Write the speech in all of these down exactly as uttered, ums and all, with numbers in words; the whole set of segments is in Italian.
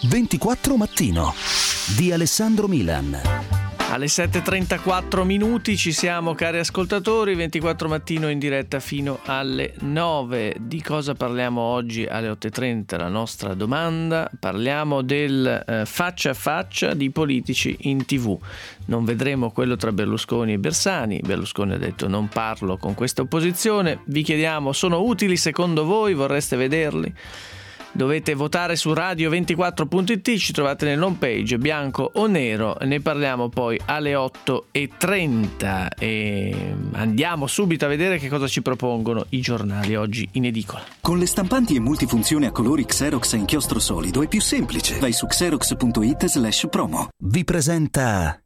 ventiquattro Mattino di Alessandro Milan. Alle sette e trentaquattro minuti ci siamo, cari ascoltatori. ventiquattro Mattino in diretta fino alle nove. Di cosa parliamo oggi alle otto e trenta? La nostra domanda. Parliamo del eh, faccia a faccia di politici in tv. Non vedremo quello tra Berlusconi e Bersani. Berlusconi ha detto: non parlo con questa opposizione. Vi chiediamo: sono utili secondo voi? Vorreste vederli? Dovete votare su radio ventiquattro punto it, ci trovate nell'home page, bianco o nero. Ne parliamo poi alle otto e trenta e andiamo subito a vedere che cosa ci propongono i giornali oggi in edicola. Con le stampanti e multifunzioni a colori Xerox a inchiostro solido è più semplice. Vai su xerox punto it slash promo. Vi presenta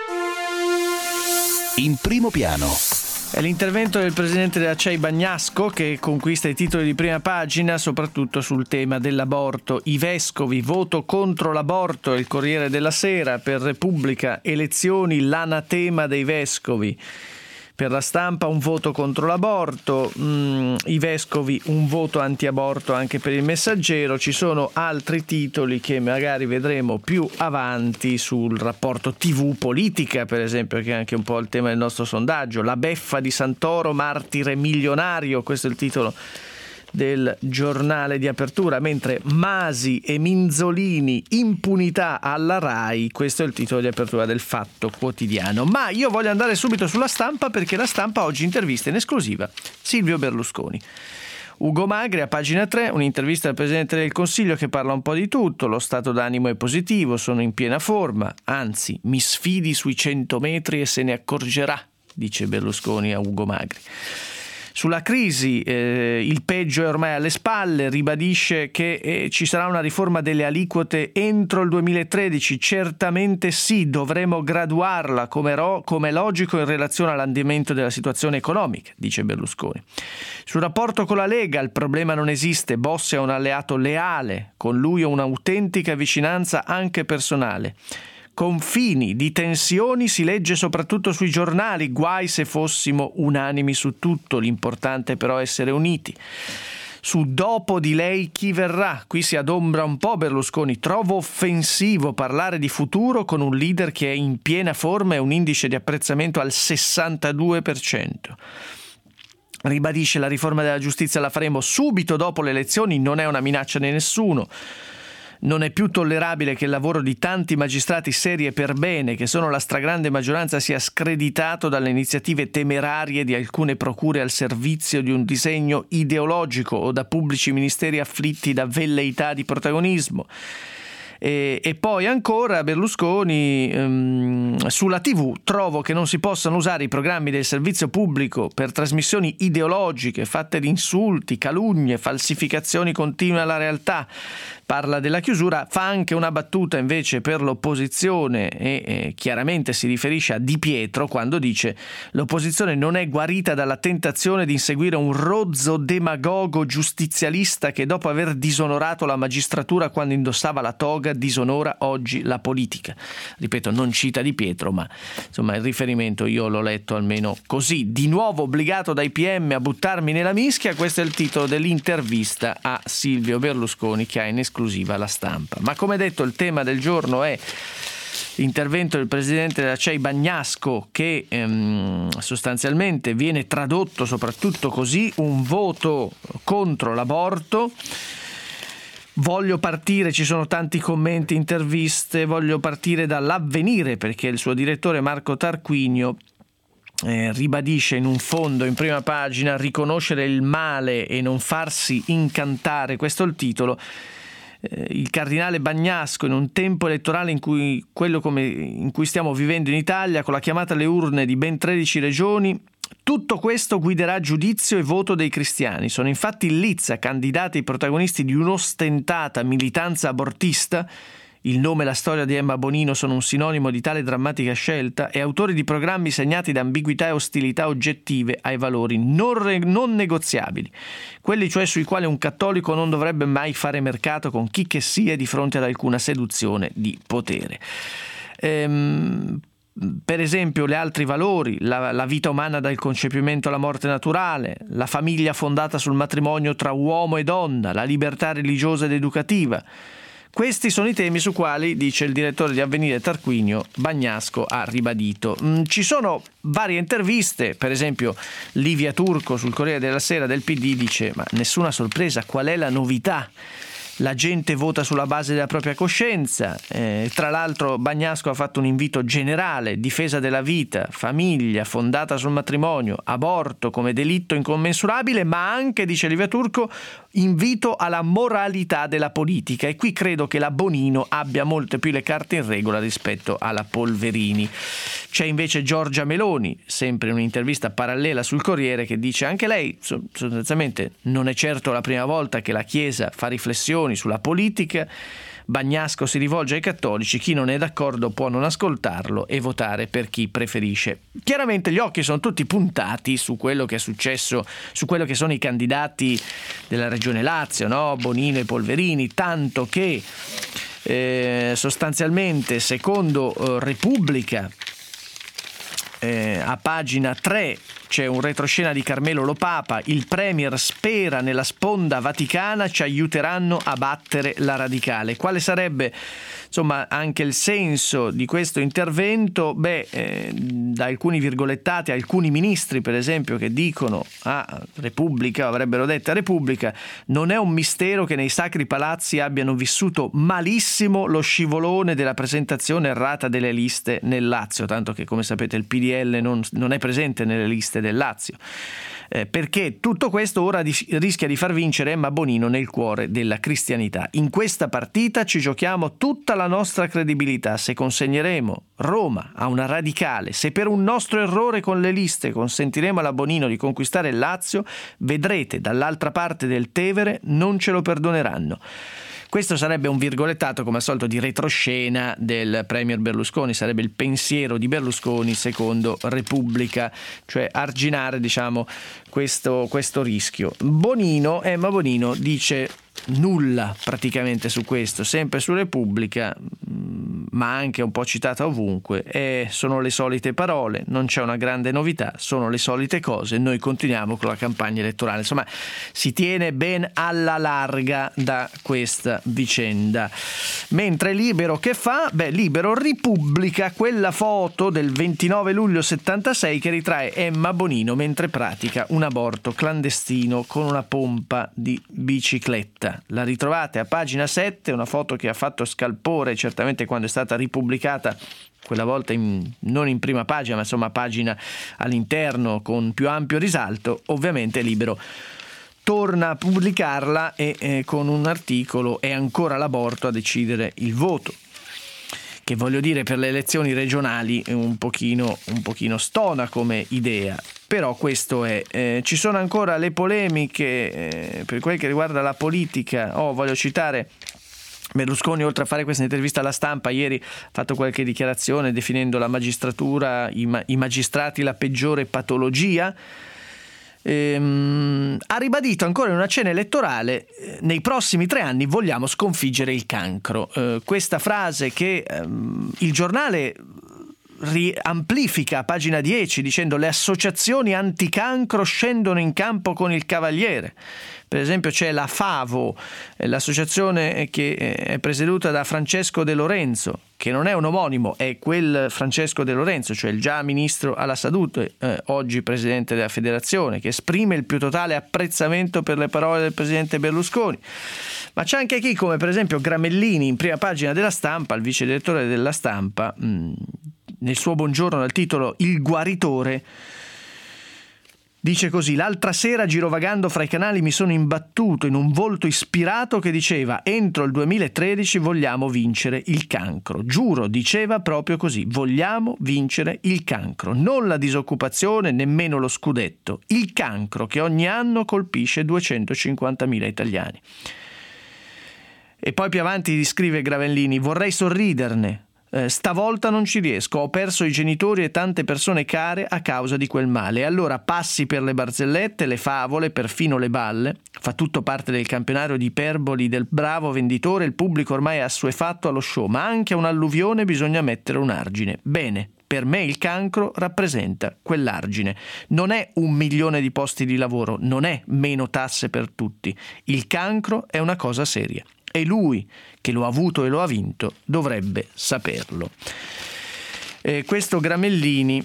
In primo piano. È l'intervento del presidente della C E I Bagnasco che conquista i titoli di prima pagina, soprattutto sul tema dell'aborto. I vescovi, voto contro l'aborto, il Corriere della Sera. Per Repubblica, elezioni, l'anatema dei vescovi. Per La Stampa, un voto contro l'aborto, mm, i vescovi, un voto anti-aborto anche per il Messaggero. Ci sono altri titoli che magari vedremo più avanti sul rapporto tivù politica, per esempio, che è anche un po' il tema del nostro sondaggio. La beffa di Santoro, martire milionario, questo è il titolo del giornale di apertura, mentre Masi e Minzolini, impunità alla RAI, questo è il titolo di apertura del Fatto Quotidiano. Ma io voglio andare subito sulla Stampa, perché La Stampa oggi intervista in esclusiva Silvio Berlusconi. Ugo Magri a pagina tre, un'intervista al Presidente del Consiglio che parla un po' di tutto. Lo stato d'animo è positivo, sono in piena forma, anzi mi sfidi sui cento metri e se ne accorgerà, dice Berlusconi a Ugo Magri. Sulla crisi, eh, il peggio è ormai alle spalle, ribadisce che eh, ci sarà una riforma delle aliquote entro il duemilatredici, certamente sì, dovremo graduarla come, ro- come logico in relazione all'andamento della situazione economica, dice Berlusconi. Sul rapporto con la Lega, il problema non esiste, Bossi è un alleato leale, con lui ho un'autentica vicinanza anche personale. Confini di tensioni si legge soprattutto sui giornali, guai se fossimo unanimi su tutto, l'importante però è essere uniti. Su dopo di lei chi verrà, qui si adombra un po' Berlusconi, trovo offensivo parlare di futuro con un leader che è in piena forma e un indice di apprezzamento al sessantadue per cento. Ribadisce la riforma della giustizia la faremo subito dopo le elezioni, non è una minaccia di nessuno. Non è più tollerabile che il lavoro di tanti magistrati seri e per bene, che sono la stragrande maggioranza, sia screditato dalle iniziative temerarie di alcune procure al servizio di un disegno ideologico o da pubblici ministeri afflitti da velleità di protagonismo. E, e poi ancora Berlusconi ehm, sulla tivù, trovo che non si possano usare i programmi del servizio pubblico per trasmissioni ideologiche fatte di insulti, calunnie, falsificazioni continue alla realtà. Parla della chiusura, fa anche una battuta invece per l'opposizione e eh, chiaramente si riferisce a Di Pietro quando dice: l'opposizione non è guarita dalla tentazione di inseguire un rozzo demagogo giustizialista che dopo aver disonorato la magistratura quando indossava la toga disonora oggi la politica. Ripeto, non cita Di Pietro, ma insomma il riferimento io l'ho letto almeno così. Di nuovo obbligato dai P M a buttarmi nella mischia, questo è il titolo dell'intervista a Silvio Berlusconi che ha in esclusiva La Stampa. Ma come detto, il tema del giorno è l'intervento del presidente della C E I Bagnasco che ehm, sostanzialmente viene tradotto soprattutto così: un voto contro l'aborto. Voglio partire, ci sono tanti commenti, interviste, voglio partire dall'Avvenire perché il suo direttore Marco Tarquinio Eh, ribadisce in un fondo in prima pagina: riconoscere il male e non farsi incantare, questo è il titolo. Eh, il cardinale Bagnasco, in un tempo elettorale in cui quello come in cui stiamo vivendo in Italia, con la chiamata alle urne di ben tredici regioni, tutto questo guiderà giudizio e voto dei cristiani. Sono infatti in lizza candidati i protagonisti di un'ostentata militanza abortista. Il nome e la storia di Emma Bonino sono un sinonimo di tale drammatica scelta, e autori di programmi segnati da ambiguità e ostilità oggettive ai valori non, re- non negoziabili, quelli cioè sui quali un cattolico non dovrebbe mai fare mercato con chi che sia di fronte ad alcuna seduzione di potere. Ehm, per esempio, le altri valori, la, la vita umana dal concepimento alla morte naturale, la famiglia fondata sul matrimonio tra uomo e donna, la libertà religiosa ed educativa. Questi sono i temi su quali, dice il direttore di Avvenire Tarquinio, Bagnasco ha ribadito. Mm, ci sono varie interviste, per esempio Livia Turco sul Corriere della Sera del P D dice: ma nessuna sorpresa, qual è la novità? La gente vota sulla base della propria coscienza. Eh, tra l'altro Bagnasco ha fatto un invito generale: difesa della vita, famiglia fondata sul matrimonio, aborto come delitto incommensurabile, ma anche, dice Livia Turco, invito alla moralità della politica. E qui credo che la Bonino abbia molte più le carte in regola rispetto alla Polverini. C'è invece Giorgia Meloni, sempre in un'intervista parallela sul Corriere, che dice anche lei sostanzialmente non è certo la prima volta che la Chiesa fa riflessioni sulla politica. Bagnasco si rivolge ai cattolici: chi non è d'accordo può non ascoltarlo e votare per chi preferisce. Chiaramente gli occhi sono tutti puntati su quello che è successo, su quello che sono i candidati della Regione Lazio, no? Bonino e Polverini, tanto che eh, sostanzialmente secondo eh, Repubblica eh, a pagina tre c'è un retroscena di Carmelo Lopapa: il premier spera nella sponda vaticana, ci aiuteranno a battere la radicale. Quale sarebbe insomma anche il senso di questo intervento? Beh, eh, da alcuni virgolettati, alcuni ministri per esempio che dicono a Repubblica, avrebbero detto a Repubblica: non è un mistero che nei sacri palazzi abbiano vissuto malissimo lo scivolone della presentazione errata delle liste nel Lazio, tanto che come sapete il P D L non, non è presente nelle liste del Lazio, eh, perché tutto questo ora di, rischia di far vincere Emma Bonino nel cuore della cristianità. In questa partita ci giochiamo tutta la nostra credibilità. Se consegneremo Roma a una radicale, se per un nostro errore con le liste consentiremo alla Bonino di conquistare il Lazio, vedrete dall'altra parte del Tevere non ce lo perdoneranno. Questo sarebbe un virgolettato, come al solito, di retroscena del premier Berlusconi, sarebbe il pensiero di Berlusconi secondo Repubblica, cioè arginare, diciamo, questo, questo rischio. Bonino, Emma Bonino dice nulla praticamente su questo, sempre su Repubblica, ma anche un po' citata ovunque. E sono le solite parole, non c'è una grande novità, sono le solite cose, noi continuiamo con la campagna elettorale. Insomma, si tiene ben alla larga da questa vicenda. Mentre Libero che fa? Beh, Libero ripubblica quella foto del ventinove luglio settantasei che ritrae Emma Bonino mentre pratica un aborto clandestino con una pompa di bicicletta. La ritrovate a pagina sette, una foto che ha fatto scalpore certamente quando è stata ripubblicata, quella volta in, non in prima pagina, ma insomma pagina all'interno con più ampio risalto. Ovviamente Libero torna a pubblicarla e eh, con un articolo: è ancora l'aborto a decidere il voto. Che voglio dire, per le elezioni regionali è un pochino, un pochino stona come idea, però questo è. Eh, ci sono ancora le polemiche eh, per quel che riguarda la politica. Oh, voglio citare Berlusconi, oltre a fare questa intervista alla Stampa, ieri ha fatto qualche dichiarazione definendo la magistratura, i, ma- i magistrati la peggiore patologia. Ehm, ha ribadito ancora in una cena elettorale: nei prossimi tre anni vogliamo sconfiggere il cancro. Eh, questa frase che ehm, il giornale ri- amplifica a pagina dieci dicendo: le associazioni anticancro scendono in campo con il Cavaliere. Per esempio c'è la FAVO, l'associazione che è presieduta da Francesco De Lorenzo, che non è un omonimo, è quel Francesco De Lorenzo, cioè il già ministro alla salute, eh, oggi presidente della federazione, che esprime il più totale apprezzamento per le parole del presidente Berlusconi. Ma c'è anche chi, come per esempio Gramellini, in prima pagina della Stampa, il vice direttore della Stampa, mh, nel suo buongiorno dal titolo Il guaritore, dice così: l'altra sera girovagando fra i canali mi sono imbattuto in un volto ispirato che diceva: entro il duemilatredici vogliamo vincere il cancro. Giuro, diceva proprio così: vogliamo vincere il cancro. Non la disoccupazione, nemmeno lo scudetto. Il cancro che ogni anno colpisce duecentocinquantamila italiani. E poi più avanti scrive Gravellini: vorrei sorriderne. Stavolta non ci riesco, ho perso i genitori e tante persone care a causa di quel male. E allora passi per le barzellette, le favole, perfino le balle. Fa tutto parte del campionario di iperboli del bravo venditore. Il pubblico ormai è assuefatto allo show, ma anche a un'alluvione bisogna mettere un argine. Bene, per me il cancro rappresenta quell'argine. Non è un milione di posti di lavoro, non è meno tasse per tutti. Il cancro è una cosa seria. e lui, che lo ha avuto e lo ha vinto, dovrebbe saperlo. Eh, questo Gramellini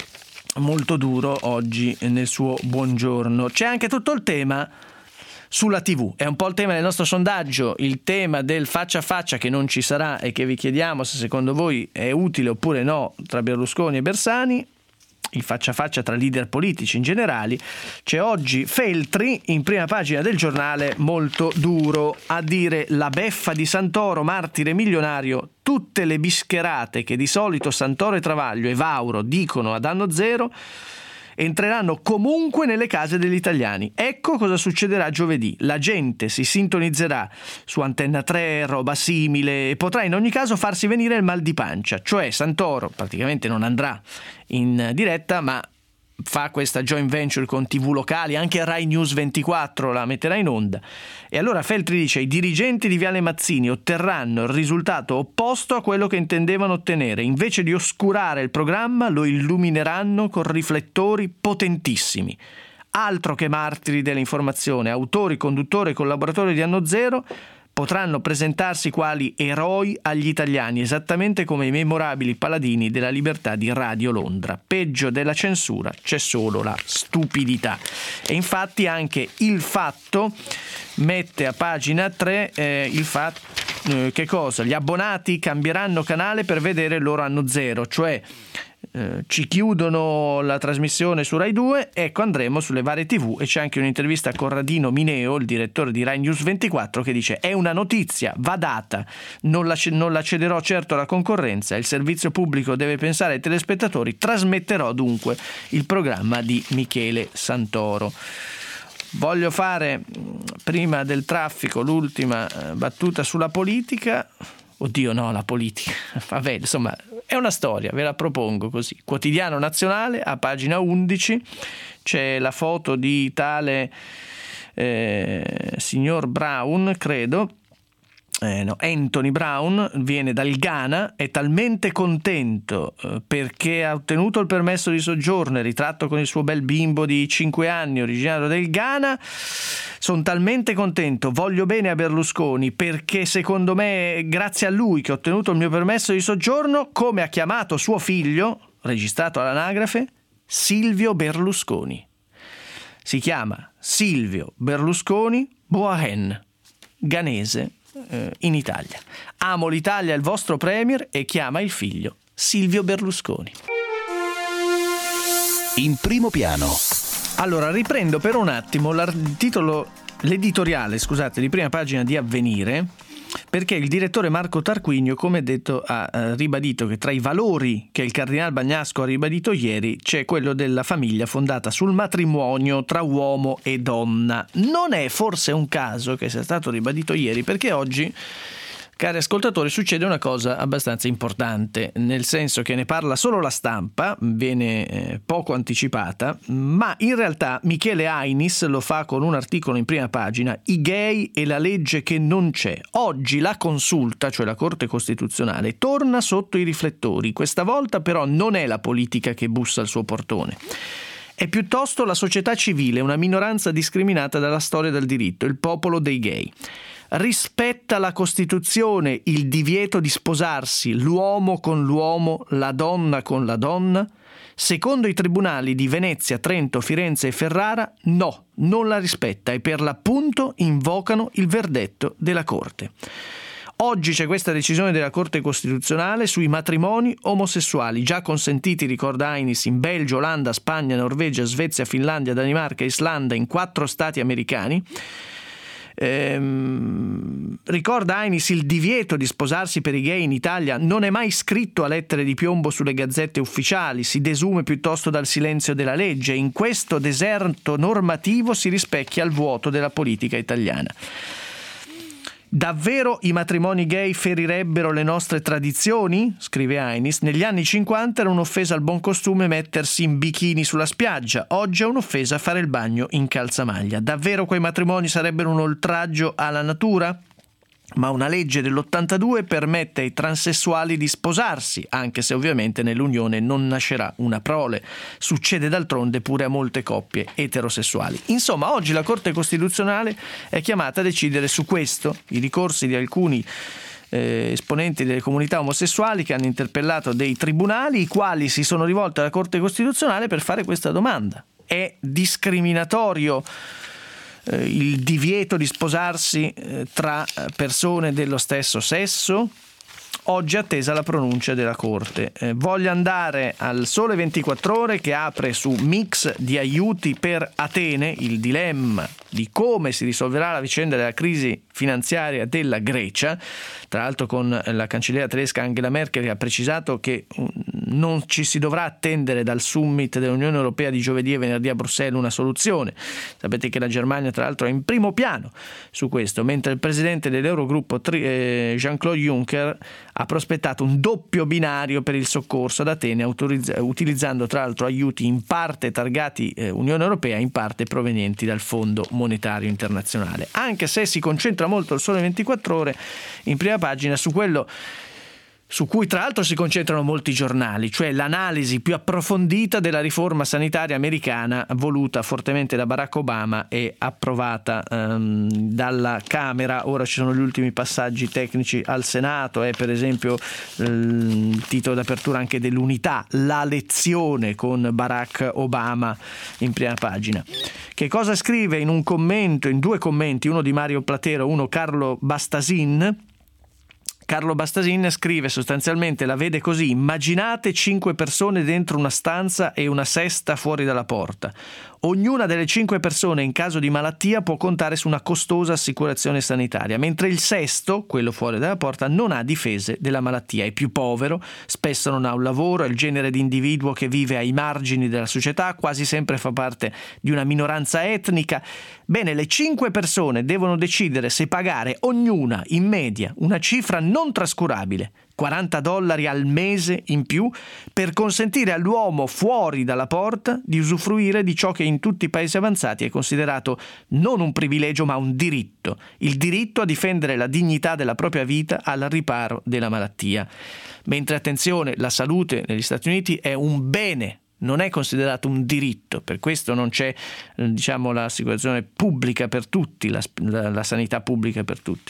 molto duro oggi nel suo buongiorno. C'è anche tutto il tema sulla tivù, è un po' il tema del nostro sondaggio, il tema del faccia a faccia che non ci sarà e che vi chiediamo se secondo voi è utile oppure no tra Berlusconi e Bersani, il faccia a faccia tra leader politici in generale. C'è oggi Feltri in prima pagina del Giornale, molto duro, a dire: la beffa di Santoro, martire milionario, tutte le bischerate che di solito Santoro e Travaglio e Vauro dicono ad anno zero entreranno comunque nelle case degli italiani. Ecco cosa succederà giovedì. La gente si sintonizzerà su Antenna tre, roba simile, e potrà in ogni caso farsi venire il mal di pancia. Cioè Santoro praticamente non andrà in diretta, ma fa questa joint venture con tivù locali, anche Rai News ventiquattro la metterà in onda. E allora Feltri dice: i dirigenti di Viale Mazzini otterranno il risultato opposto a quello che intendevano ottenere. Invece di oscurare il programma, lo illumineranno con riflettori potentissimi. Altro che martiri dell'informazione, autori, conduttori e collaboratori di Anno Zero potranno presentarsi quali eroi agli italiani, esattamente come i memorabili paladini della libertà di Radio Londra. Peggio della censura c'è solo la stupidità. E infatti anche Il Fatto mette a pagina tre eh, il fatto eh, che cosa? Gli abbonati cambieranno canale per vedere il loro Anno Zero, cioè Eh, ci chiudono la trasmissione su Rai due, ecco andremo sulle varie tivù. E c'è anche un'intervista a Corradino Mineo, il direttore di Rai News ventiquattro, che dice: è una notizia, va data, non la, non la cederò certo alla concorrenza, il servizio pubblico deve pensare ai telespettatori, trasmetterò dunque il programma di Michele Santoro. Voglio fare prima del traffico l'ultima battuta sulla politica. Oddio no, la politica, vabbè, insomma è una storia, ve la propongo così. Quotidiano Nazionale, a pagina undici c'è la foto di tale eh, signor Brown, credo, eh, no, Anthony Brown, viene dal Ghana, è talmente contento eh, perché ha ottenuto il permesso di soggiorno, è ritratto con il suo bel bimbo di cinque anni, originario del Ghana. Sono talmente contento, voglio bene a Berlusconi perché secondo me è grazie a lui che ho ottenuto il mio permesso di soggiorno, come ha chiamato suo figlio, registrato all'anagrafe, Silvio Berlusconi. Si chiama Silvio Berlusconi Boahen, ghanese eh, in Italia. Amo l'Italia, il vostro premier, e chiama il figlio Silvio Berlusconi. In primo piano. Allora, riprendo per un attimo il titolo, l'editoriale, scusate, di prima pagina di Avvenire, perché il direttore Marco Tarquinio, come detto, ha ribadito che tra i valori che il cardinal Bagnasco ha ribadito ieri c'è quello della famiglia fondata sul matrimonio tra uomo e donna. Non è forse un caso che sia stato ribadito ieri, perché oggi, cari ascoltatori, succede una cosa abbastanza importante, nel senso che ne parla solo la stampa, viene eh, poco anticipata, ma in realtà Michele Ainis lo fa con un articolo in prima pagina: i gay e la legge che non c'è. Oggi la consulta, cioè la Corte Costituzionale, torna sotto i riflettori. Questa volta però non è la politica che bussa al suo portone. È piuttosto la società civile, una minoranza discriminata dalla storia del diritto, il popolo dei gay. Rispetta la Costituzione il divieto di sposarsi l'uomo con l'uomo, la donna con la donna? Secondo i tribunali di Venezia, Trento, Firenze e Ferrara, no, non la rispetta e per l'appunto invocano il verdetto della Corte. Oggi c'è questa decisione della Corte Costituzionale sui matrimoni omosessuali, già consentiti, ricorda Ainis, in Belgio, Olanda, Spagna, Norvegia, Svezia, Finlandia, Danimarca e Islanda, in quattro stati americani. Ehm, ricorda Ainis, il divieto di sposarsi per i gay in Italia non è mai scritto a lettere di piombo sulle gazzette ufficiali, si desume piuttosto dal silenzio della legge. In questo deserto normativo si rispecchia il vuoto della politica italiana. Davvero i matrimoni gay ferirebbero le nostre tradizioni? Scrive Ainis. Negli anni cinquanta era un'offesa al buon costume mettersi in bikini sulla spiaggia, oggi è un'offesa fare il bagno in calzamaglia. Davvero quei matrimoni sarebbero un oltraggio alla natura? ma una legge dell'ottantadue permette ai transessuali di sposarsi, anche se ovviamente nell'unione non nascerà una prole. Succede d'altronde pure a molte coppie eterosessuali. Insomma, oggi la Corte Costituzionale è chiamata a decidere su questo. I ricorsi di alcuni eh, esponenti delle comunità omosessuali che hanno interpellato dei tribunali, i quali si sono rivolti alla Corte Costituzionale per fare questa domanda. È discriminatorio il divieto di sposarsi tra persone dello stesso sesso? Oggi è attesa la pronuncia della Corte. Eh, voglio andare al Sole ventiquattro Ore, che apre su mix di aiuti per Atene, il dilemma di come si risolverà la vicenda della crisi finanziaria della Grecia, tra l'altro con la cancelliera tedesca Angela Merkel che ha precisato che non ci si dovrà attendere dal summit dell'Unione Europea di giovedì e venerdì a Bruxelles una soluzione. Sapete che la Germania tra l'altro è in primo piano su questo, mentre il presidente dell'Eurogruppo Jean-Claude Juncker ha prospettato un doppio binario per il soccorso ad Atene, utilizzando tra l'altro aiuti in parte targati eh, Unione Europea, in parte provenienti dal Fondo Monetario Internazionale. Anche se si concentra molto il Sole ventiquattro Ore in prima pagina su quello su cui tra l'altro si concentrano molti giornali, cioè l'analisi più approfondita della riforma sanitaria americana voluta fortemente da Barack Obama e approvata um, dalla Camera. Ora ci sono gli ultimi passaggi tecnici al Senato, è per esempio il titolo d'apertura anche dell'Unità, la lezione con Barack Obama in prima pagina. Che cosa scrive in un commento, in due commenti, uno di Mario Platero, uno Carlo Bastasin? Carlo Bastasin scrive sostanzialmente, la vede così: immaginate cinque persone dentro una stanza e una sesta fuori dalla porta. Ognuna delle cinque persone in caso di malattia può contare su una costosa assicurazione sanitaria, mentre il sesto, quello fuori dalla porta, non ha difese della malattia, è più povero, spesso non ha un lavoro, è il genere di individuo che vive ai margini della società, quasi sempre fa parte di una minoranza etnica. Bene, le cinque persone devono decidere se pagare ognuna in media una cifra non trascurabile, quaranta dollari al mese in più, per consentire all'uomo fuori dalla porta di usufruire di ciò che in tutti i paesi avanzati è considerato non un privilegio ma un diritto, il diritto a difendere la dignità della propria vita al riparo della malattia. Mentre, attenzione, la salute negli Stati Uniti è un bene, non è considerato un diritto, per questo non c'è, diciamo, l'assicurazione pubblica per tutti, la, la, la sanità pubblica per tutti.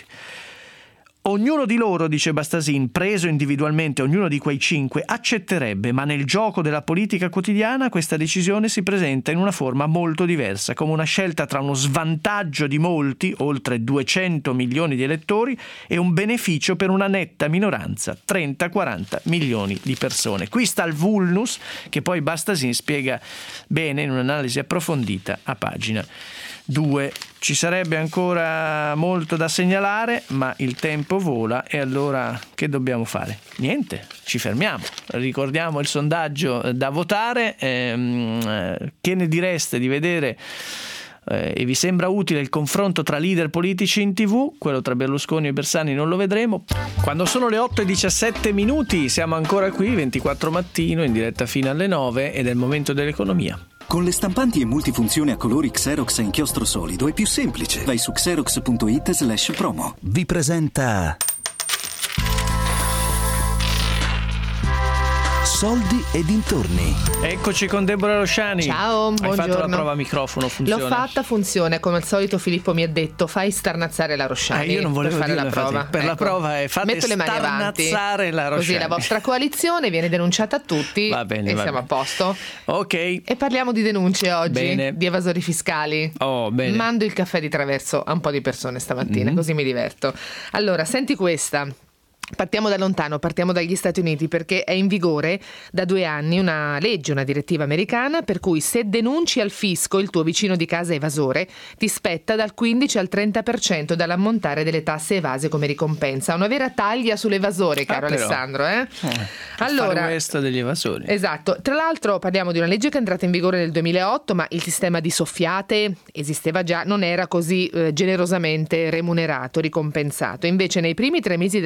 Ognuno di loro, dice Bastasin, preso individualmente ognuno di quei cinque, accetterebbe, ma nel gioco della politica quotidiana questa decisione si presenta in una forma molto diversa, come una scelta tra uno svantaggio di molti, oltre duecento milioni di elettori, e un beneficio per una netta minoranza, trenta quaranta milioni di persone. Qui sta il vulnus, che poi Bastasin spiega bene in un'analisi approfondita a pagina due. Ci sarebbe ancora molto da segnalare, ma il tempo vola e allora che dobbiamo fare? Niente, ci fermiamo. Ricordiamo il sondaggio da votare. Ehm, che ne direste di vedere eh, e vi sembra utile il confronto tra leader politici in tivù? Quello tra Berlusconi e Bersani non lo vedremo. Quando sono le otto e diciassette minuti siamo ancora qui, ventiquattro mattino, in diretta fino alle nove, ed è il momento dell'economia. Con le stampanti e multifunzione a colori Xerox a inchiostro solido è più semplice. Vai su xerox punto it slash promo. Vi presenta Soldi e dintorni. Eccoci con Deborah Rosciani. Ciao, Hai buongiorno. fatto la prova microfono, funziona? L'ho fatta, funziona. Come al solito Filippo mi ha detto fai starnazzare la Rosciani. Eh, io non volevo per fare dirlo, la prova. infatti, per ecco. la prova è fate Metto le mani avanti, starnazzare la Rosciani. così la vostra coalizione viene denunciata a tutti. Va bene, e va siamo bene. a posto. Ok. E parliamo di denunce oggi, Bene. di evasori fiscali. Oh, bene. Mando il caffè di traverso a un po' di persone stamattina, Mm. così mi diverto. Allora, senti questa. Partiamo da lontano, partiamo dagli Stati Uniti, perché è in vigore da due anni una legge, una direttiva americana per cui se denunci al fisco il tuo vicino di casa evasore ti spetta dal quindici al trenta per cento dall'ammontare delle tasse evase come ricompensa. Una vera taglia sull'evasore, caro Ah, però. Alessandro. Eh? Eh, allora, Far West degli evasori. Esatto, tra l'altro parliamo di una legge che è entrata in vigore nel duemilaotto, ma il sistema di soffiate esisteva già, non era così eh, generosamente remunerato, ricompensato. Invece nei primi tre mesi dell'anno fiscale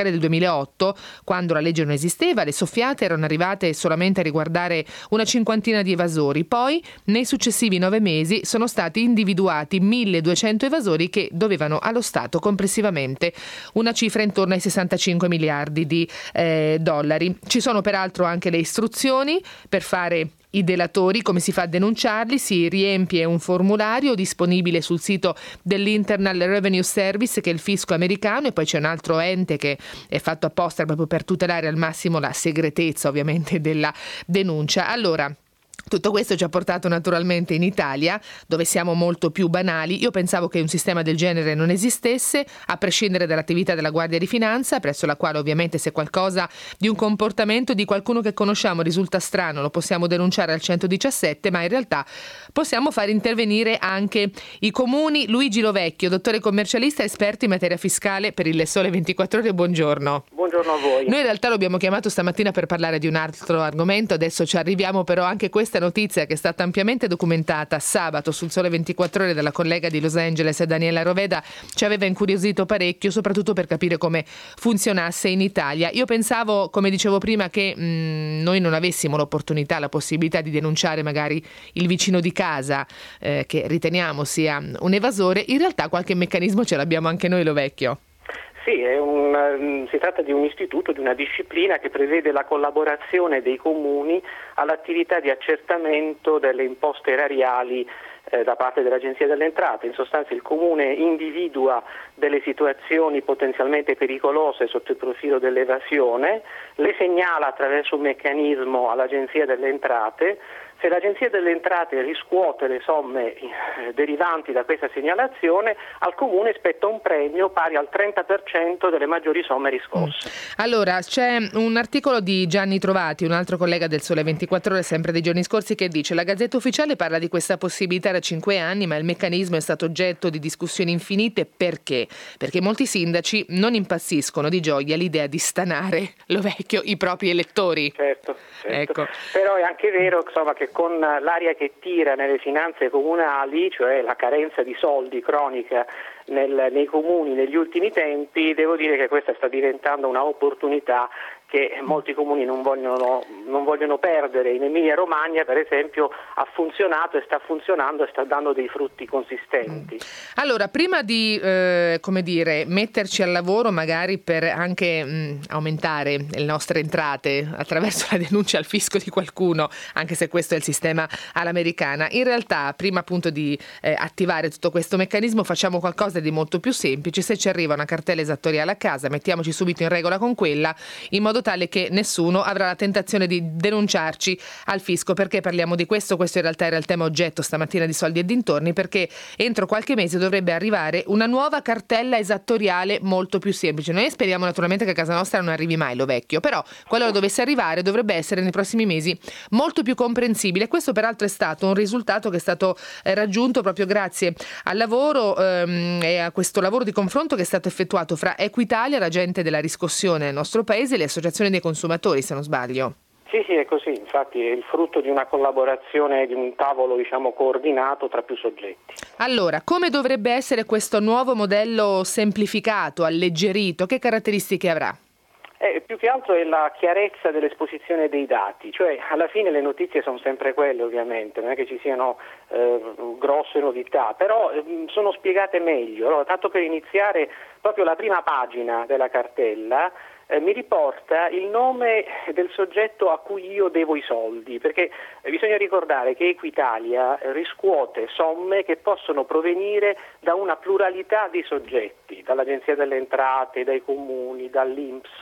fiscale del duemilaotto, quando la legge non esisteva, le soffiate erano arrivate solamente a riguardare una cinquantina di evasori. Poi, nei successivi nove mesi, sono stati individuati milleduecento evasori che dovevano allo Stato complessivamente una cifra intorno ai sessantacinque miliardi di eh, dollari. Ci sono peraltro anche le istruzioni per fare i delatori, come si fa a denunciarli. Si riempie un formulario disponibile sul sito dell'Internal Revenue Service, che è il fisco americano, e poi c'è un altro ente che è fatto apposta proprio per tutelare al massimo la segretezza, ovviamente, della denuncia. Allora, tutto questo ci ha portato naturalmente in Italia, dove siamo molto più banali. Io pensavo che un sistema del genere non esistesse, a prescindere dall'attività della Guardia di Finanza, presso la quale ovviamente se qualcosa di un comportamento di qualcuno che conosciamo risulta strano lo possiamo denunciare al centodiciassette, ma in realtà possiamo far intervenire anche i comuni. Luigi Lovecchio, dottore commercialista, esperto in materia fiscale per il Sole ventiquattro Ore, buongiorno. Buongiorno a voi. Noi in realtà lo abbiamo chiamato stamattina per parlare di un altro argomento, adesso ci arriviamo, però anche questa notizia che è stata ampiamente documentata sabato sul Sole ventiquattro Ore dalla collega di Los Angeles Daniela Roveda ci aveva incuriosito parecchio, soprattutto per capire come funzionasse in Italia. Io pensavo, come dicevo prima, che mh, noi non avessimo l'opportunità, la possibilità di denunciare magari il vicino di casa eh, che riteniamo sia un evasore. In realtà qualche meccanismo ce l'abbiamo anche noi, Lovecchio. Sì, è un, si tratta di un istituto, di una disciplina che prevede la collaborazione dei comuni all'attività di accertamento delle imposte erariali eh, da parte dell'Agenzia delle Entrate. In sostanza il comune individua delle situazioni potenzialmente pericolose sotto il profilo dell'evasione, le segnala attraverso un meccanismo all'Agenzia delle Entrate. Se l'Agenzia delle Entrate riscuote le somme eh, derivanti da questa segnalazione, al Comune spetta un premio pari al trenta per cento delle maggiori somme riscosse. Mm. Allora, c'è un articolo di Gianni Trovati, un altro collega del Sole ventiquattro Ore, sempre dei giorni scorsi, che dice: la Gazzetta Ufficiale parla di questa possibilità da cinque anni, ma il meccanismo è stato oggetto di discussioni infinite. Perché? Perché molti sindaci non impazziscono di gioia l'idea di stanare, Lovecchio, i propri elettori. Certo, certo. Ecco. Però è anche vero, insomma, che con l'aria che tira nelle finanze comunali, cioè la carenza di soldi cronica nel, nei comuni negli ultimi tempi, devo dire che questa sta diventando una opportunità che molti comuni non vogliono, non vogliono perdere. In Emilia Romagna, per esempio, ha funzionato e sta funzionando e sta dando dei frutti consistenti. Allora, prima di eh, come dire, metterci al lavoro magari per anche mh, aumentare le nostre entrate attraverso la denuncia al fisco di qualcuno, anche se questo è il sistema all'americana, in realtà prima appunto di eh, attivare tutto questo meccanismo facciamo qualcosa di molto più semplice. Se ci arriva una cartella esattoriale a casa, mettiamoci subito in regola con quella, in modo tale che nessuno avrà la tentazione di denunciarci al fisco. Perché parliamo di questo? Questo in realtà era il tema oggetto stamattina di Soldi e dintorni, perché entro qualche mese dovrebbe arrivare una nuova cartella esattoriale molto più semplice. Noi speriamo naturalmente che a casa nostra non arrivi mai, Lovecchio, però qualora dovesse arrivare dovrebbe essere nei prossimi mesi molto più comprensibile. Questo peraltro è stato un risultato che è stato eh, raggiunto proprio grazie al lavoro ehm, e a questo lavoro di confronto che è stato effettuato fra Equitalia, l'agente della riscossione nel nostro paese, e le associazioni dei consumatori, se non sbaglio. Sì, sì, è così. Infatti è il frutto di una collaborazione, di un tavolo, diciamo, coordinato tra più soggetti. Allora, come dovrebbe essere questo nuovo modello semplificato, alleggerito? Che caratteristiche avrà? Eh, più che altro è la chiarezza dell'esposizione dei dati, cioè alla fine le notizie sono sempre quelle, ovviamente, non è che ci siano eh, grosse novità, però eh, sono spiegate meglio. Allora, tanto per iniziare, proprio la prima pagina della cartella Eh, mi riporta il nome del soggetto a cui io devo i soldi, perché eh, bisogna ricordare che Equitalia riscuote somme che possono provenire da una pluralità di soggetti, dall'Agenzia delle Entrate, dai comuni, dall'I N P S,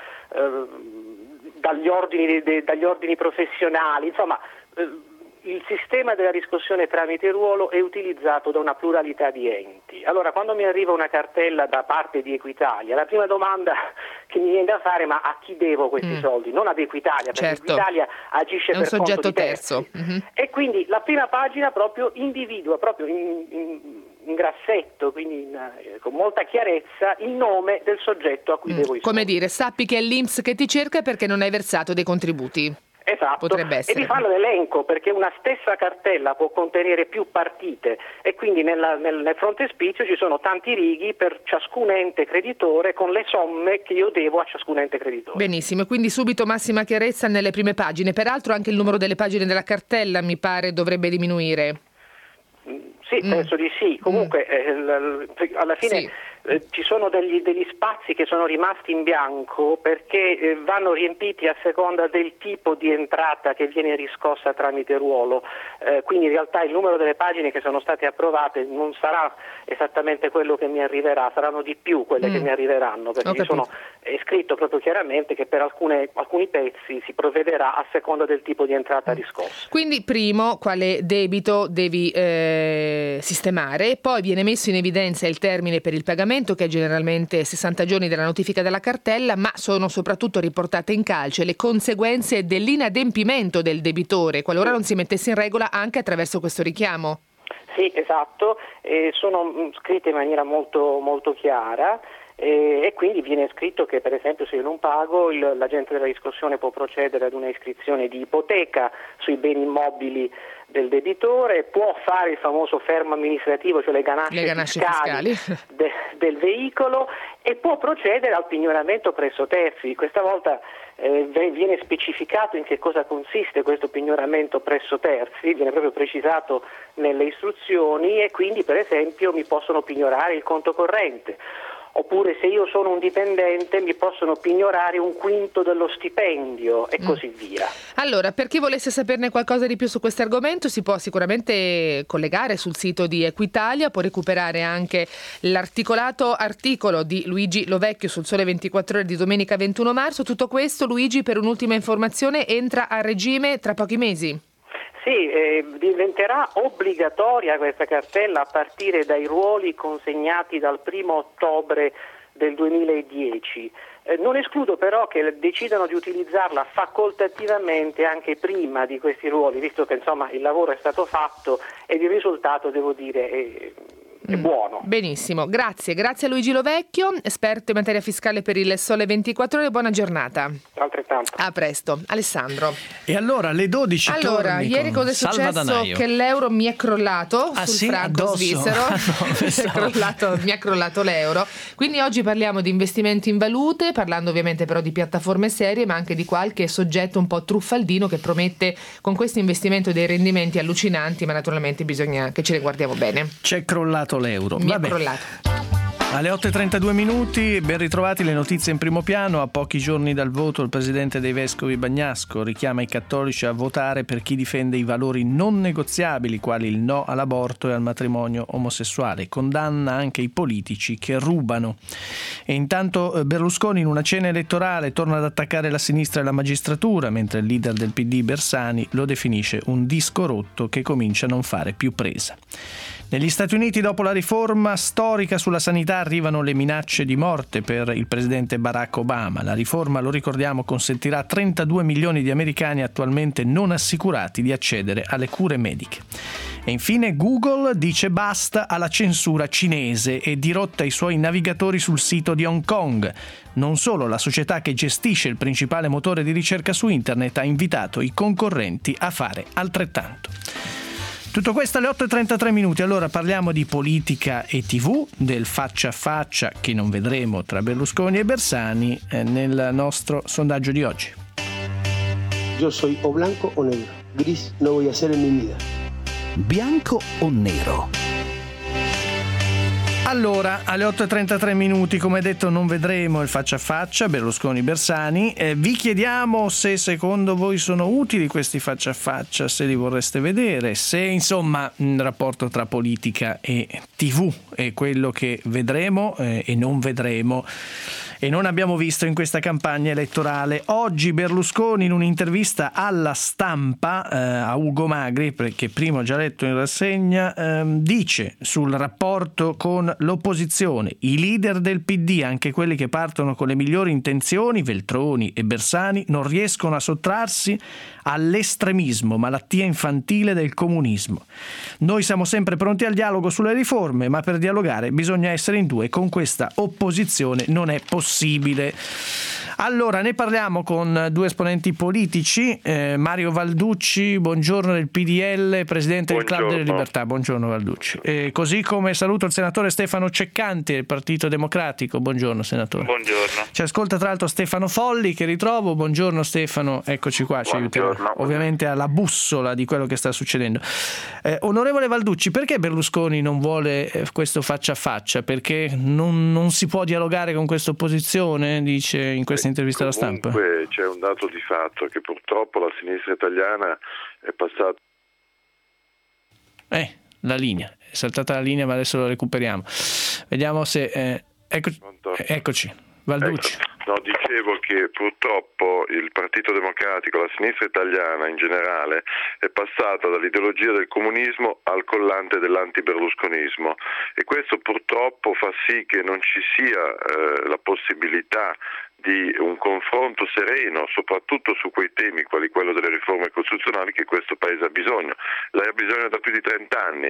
eh, dagli ordini, de, dagli ordini professionali, insomma eh, il sistema della riscossione tramite ruolo è utilizzato da una pluralità di enti. Allora, quando mi arriva una cartella da parte di Equitalia, la prima domanda che mi viene da fare è: ma a chi devo questi mm. soldi? Non ad Equitalia, perché certo. Equitalia agisce è un per soggetto conto di terzo. Mm-hmm. E quindi la prima pagina proprio individua, proprio in, in, in grassetto, quindi in, eh, con molta chiarezza, il nome del soggetto a cui mm. devo i soldi. Come dire, sappi che è l'I N P S che ti cerca perché non hai versato dei contributi. Esatto, potrebbe essere. E di fare l'elenco, perché una stessa cartella può contenere più partite e quindi nella, nel, nel frontespizio ci sono tanti righi per ciascun ente creditore con le somme che io devo a ciascun ente creditore. Benissimo, e quindi subito massima chiarezza nelle prime pagine. Peraltro anche il numero delle pagine della cartella mi pare dovrebbe diminuire. Sì, Mm. penso di sì. Comunque eh, l- l- alla fine Sì. eh, ci sono degli, degli spazi che sono rimasti in bianco perché eh, vanno riempiti a seconda del tipo di entrata che viene riscossa tramite ruolo. Eh, quindi in realtà il numero delle pagine che sono state approvate non sarà esattamente quello che mi arriverà, saranno di più quelle Mm. che mi arriveranno, perché Ho ci sono, capito. è scritto proprio chiaramente che per alcune, alcuni pezzi si provvederà a seconda del tipo di entrata riscossa. Quindi primo, quale debito devi eh, sistemare, poi viene messo in evidenza il termine per il pagamento, che è generalmente sessanta giorni dalla notifica della cartella, ma sono soprattutto riportate in calce le conseguenze dell'inadempimento del debitore qualora non si mettesse in regola anche attraverso questo richiamo. Sì, esatto, eh, sono mh, scritte in maniera molto, molto chiara. E, e quindi viene scritto che per esempio se io non pago il, l'agente della riscossione può procedere ad una iscrizione di ipoteca sui beni immobili del debitore, può fare il famoso fermo amministrativo, cioè le ganasce, Le ganasce fiscali, fiscali. de, del veicolo, e può procedere al pignoramento presso terzi. Questa volta eh, viene specificato in che cosa consiste questo pignoramento presso terzi, viene proprio precisato nelle istruzioni, e quindi per esempio mi possono pignorare il conto corrente. Oppure se io sono un dipendente mi possono pignorare un quinto dello stipendio e mm. così via. Allora, per chi volesse saperne qualcosa di più su questo argomento si può sicuramente collegare sul sito di Equitalia, può recuperare anche l'articolato articolo di Luigi Lovecchio sul Sole ventiquattro Ore di domenica ventuno marzo. Tutto questo, Luigi, per un'ultima informazione, entra a regime tra pochi mesi. Sì, eh, diventerà obbligatoria questa cartella a partire dai ruoli consegnati dal primo ottobre del duemiladieci. Eh, non escludo però che decidano di utilizzarla facoltativamente anche prima di questi ruoli, visto che insomma il lavoro è stato fatto ed il risultato, devo dire, è, è buono. Mm, benissimo, grazie. Grazie a Luigi Lovecchio, esperto in materia fiscale per il Sole ventiquattro Ore. Buona giornata. Altrettanto. A presto. Alessandro. E allora alle dodici Allora, torni ieri con cosa è Salva successo? Danaio. Che l'euro mi è crollato Ah, sul sì? franco Addosso? svizzero. Ah, no, mi, è crollato, mi è crollato l'euro. Quindi oggi parliamo di investimenti in valute, parlando ovviamente però di piattaforme serie, ma anche di qualche soggetto un po' truffaldino che promette con questo investimento dei rendimenti allucinanti, ma naturalmente bisogna che ce ne guardiamo bene. C'è crollato l'euro. Mi Vabbè. è crollato. Alle otto e trentadue minuti, ben ritrovati, le notizie in primo piano. A pochi giorni dal voto il presidente dei vescovi Bagnasco richiama i cattolici a votare per chi difende i valori non negoziabili, quali il no all'aborto e al matrimonio omosessuale. Condanna anche i politici che rubano. E intanto Berlusconi in una cena elettorale torna ad attaccare la sinistra e la magistratura, mentre il leader del P D Bersani lo definisce un disco rotto che comincia a non fare più presa. Negli Stati Uniti, dopo la riforma storica sulla sanità, arrivano le minacce di morte per il presidente Barack Obama. La riforma, lo ricordiamo, consentirà a trentadue milioni di americani attualmente non assicurati di accedere alle cure mediche. E infine Google dice basta alla censura cinese e dirotta i suoi navigatori sul sito di Hong Kong. Non solo, la società che gestisce il principale motore di ricerca su internet ha invitato i concorrenti a fare altrettanto. Tutto questo alle otto e trentatré minuti. Allora parliamo di politica e tivù, del faccia a faccia che non vedremo tra Berlusconi e Bersani eh, nel nostro sondaggio di oggi. Yo soy o blanco o negro. Gris no voy a ser en mi vida. Bianco o nero? Allora, alle otto e trentatré minuti, come detto, non vedremo il faccia a faccia Berlusconi-Bersani. Eh, vi chiediamo se secondo voi sono utili questi faccia a faccia, se li vorreste vedere, se insomma il rapporto tra politica e tivù è quello che vedremo eh, e non vedremo e non abbiamo visto in questa campagna elettorale. Oggi Berlusconi in un'intervista alla Stampa eh, a Ugo Magri, che prima ho già letto in rassegna, eh, dice sul rapporto con l'opposizione: i leader del P D, anche quelli che partono con le migliori intenzioni, Veltroni e Bersani, non riescono a sottrarsi all'estremismo, malattia infantile del comunismo. Noi siamo sempre pronti al dialogo sulle riforme, ma per dialogare bisogna essere in due, con questa opposizione non è possibile. Allora, ne parliamo con due esponenti politici, eh, Mario Valducci, buongiorno, del P D L, presidente buongiorno. del Club delle Libertà. Buongiorno Valducci. E così come saluto il senatore Stefano Ceccanti del Partito Democratico. Buongiorno senatore. Buongiorno. Ci ascolta tra l'altro Stefano Folli, che ritrovo. Buongiorno Stefano, eccoci qua, ci aiuterà ovviamente alla bussola di quello che sta succedendo. Eh, onorevole Valducci, perché Berlusconi non vuole questo faccia a faccia? Perché non, non si può dialogare con questa opposizione, dice in questa intervista alla stampa? Comunque c'è un dato di fatto, che purtroppo la sinistra italiana è passata... Eh, la linea, è saltata la linea, ma adesso lo recuperiamo. Vediamo se... Eh, eccoci, eccoci, Valducci. Ecco. No, dicevo che purtroppo il Partito Democratico, la sinistra italiana in generale, è passata dall'ideologia del comunismo al collante dell'antiberlusconismo, e questo purtroppo fa sì che non ci sia eh, la possibilità di un confronto sereno, soprattutto su quei temi quali quello delle riforme costituzionali che questo Paese ha bisogno. Lei ha bisogno da più di trent'anni.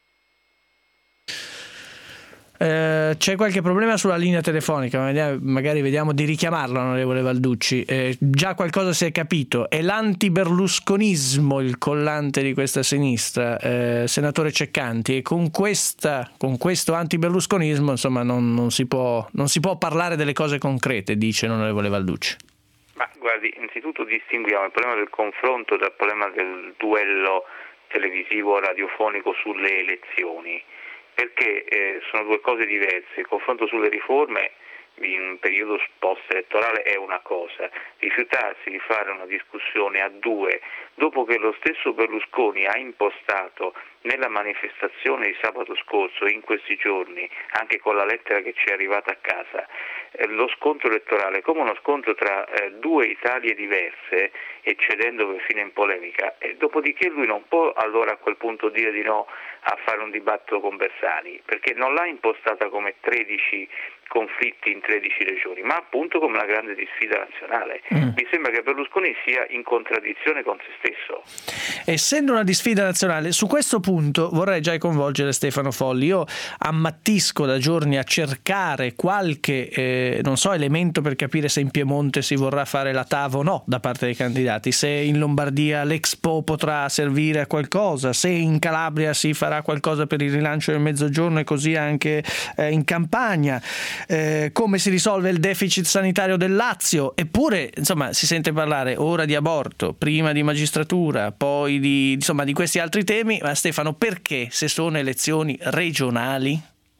Eh, c'è qualche problema sulla linea telefonica, magari vediamo di richiamarlo, onorevole Valducci. Eh, già qualcosa si è capito, è l'antiberlusconismo il collante di questa sinistra, eh, senatore Ceccanti, e con questa con questo antiberlusconismo insomma non, non si può non si può parlare delle cose concrete, dice l'onorevole Valducci. Ma guardi, innanzitutto distinguiamo il problema del confronto dal problema del duello televisivo radiofonico sulle elezioni, perché eh, sono due cose diverse. Il confronto sulle riforme in un periodo post-elettorale è una cosa, rifiutarsi di fare una discussione a due dopo che lo stesso Berlusconi ha impostato nella manifestazione di sabato scorso, in questi giorni, anche con la lettera che ci è arrivata a casa, eh, lo scontro elettorale come uno scontro tra eh, due Italie diverse, eccedendo perfino in polemica, e dopodiché lui non può allora a quel punto dire di no a fare un dibattito con Bersani, perché non l'ha impostata come tredici conflitti in tredici regioni, ma appunto come una grande disfida nazionale. Mm. Mi sembra che Berlusconi sia in contraddizione con se stesso. Essendo una disfida nazionale, su questo punto vorrei già coinvolgere Stefano Folli. Io ammattisco da giorni a cercare qualche eh, non so elemento per capire se in Piemonte si vorrà fare la T A V o no da parte dei candidati, se in Lombardia l'Expo potrà servire a qualcosa, se in Calabria si farà qualcosa per il rilancio del Mezzogiorno e così anche eh, in Campania. Eh, come si risolve il deficit sanitario del Lazio, eppure insomma si sente parlare ora di aborto, prima di magistratura, poi di, insomma, di questi altri temi. Ma Stefano, perché se sono elezioni regionali?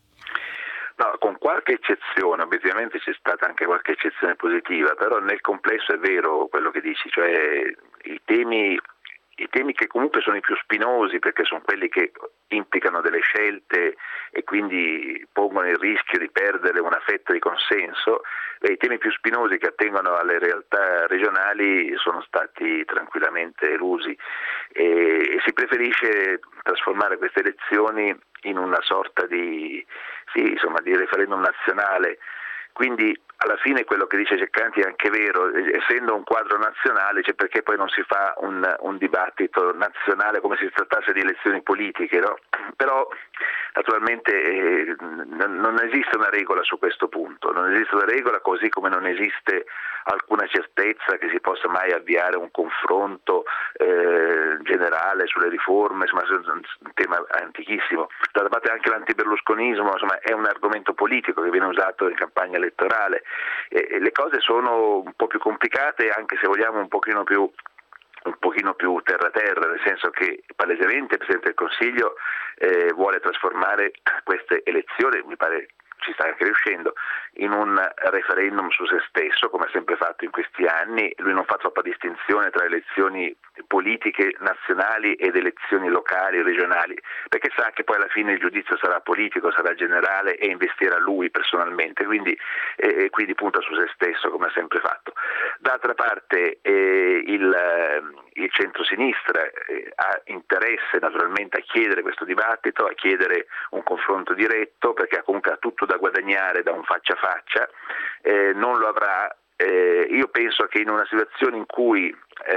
No, con qualche eccezione, ovviamente c'è stata anche qualche eccezione positiva, però nel complesso è vero quello che dici, cioè i temi I temi che comunque sono i più spinosi, perché sono quelli che implicano delle scelte e quindi pongono il rischio di perdere una fetta di consenso, e i temi più spinosi che attengono alle realtà regionali sono stati tranquillamente elusi, e, e si preferisce trasformare queste elezioni in una sorta di, sì, insomma, di referendum nazionale. Quindi alla fine quello che dice Ceccanti è anche vero, essendo un quadro nazionale, cioè perché poi non si fa un, un dibattito nazionale come se si trattasse di elezioni politiche, no? Però naturalmente eh, non esiste una regola su questo punto, non esiste una regola, così come non esiste alcuna certezza che si possa mai avviare un confronto eh, generale sulle riforme, insomma è un tema antichissimo. D'altra parte anche l'antiberlusconismo, insomma, è un argomento politico che viene usato in campagna elettorale. E le cose sono un po' più complicate, anche se vogliamo un pochino più un pochino più terra-terra, nel senso che palesemente il Presidente del Consiglio eh, vuole trasformare queste elezioni, mi pare ci sta anche riuscendo, in un referendum su se stesso, come ha sempre fatto in questi anni. Lui non fa troppa distinzione tra elezioni politiche nazionali ed elezioni locali, regionali, perché sa che poi alla fine il giudizio sarà politico, sarà generale e investirà lui personalmente, quindi, eh, quindi punta su se stesso, come ha sempre fatto. D'altra parte eh, il, il centro-sinistra eh, ha interesse naturalmente a chiedere questo dibattito, a chiedere un confronto diretto, perché comunque ha tutto da guadagnare da un faccia a faccia, eh, non lo avrà. Eh, io penso che in una situazione in cui